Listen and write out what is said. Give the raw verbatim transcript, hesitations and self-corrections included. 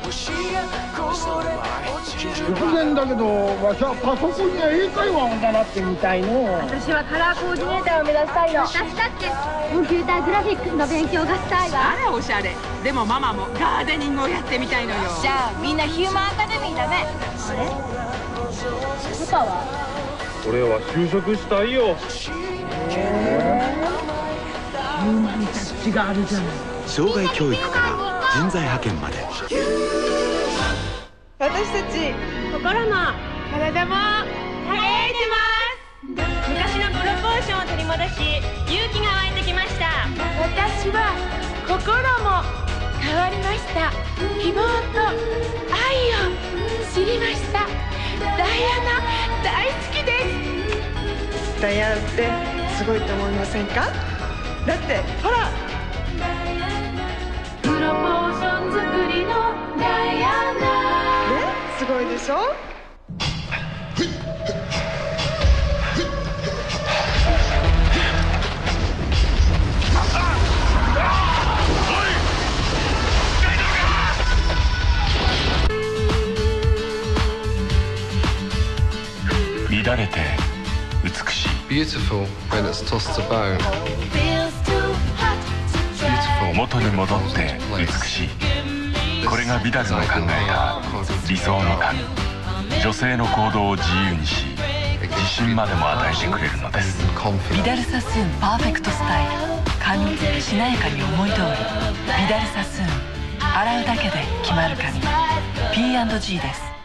突然だけど、わしはパソコンや英会話を習ってみたいの。 私はカラーコーディネーターを目指したいの。私だってコンピューターグラフィックスの勉強がしたいわ。 あらおしゃれ。でもママもガーデニングをやってみたいのよ。 じゃあみんなヒューマンアカデミーだね。あれパパは？ 俺は就職したいよ。 へーヒューマンタッチがあるじゃない。 障害教育から人材派遣まで、 私たち心も体も輝いてます。 昔のプロポーションを取り戻し勇気が湧いてきました。 私は心も変わりました。希望と愛を知りました。ダイアナ大好きです。ダイアナってすごいと思いませんか？だってほら、 プロポーション作りのダイアナ。 ね、すごいでしょ。 乱れて美しい。 Beautiful when it's tossed about. Beautiful 元に戻って美しい。これがビダルの考えた理想の髪。女性の行動を自由にし、自信までも与えてくれるのです。 ビダルサスーンパーフェクトスタイル。髪しなやかに思い通り。ビダルサスーン、洗うだけで決まる髪。 ピーアンドジー です。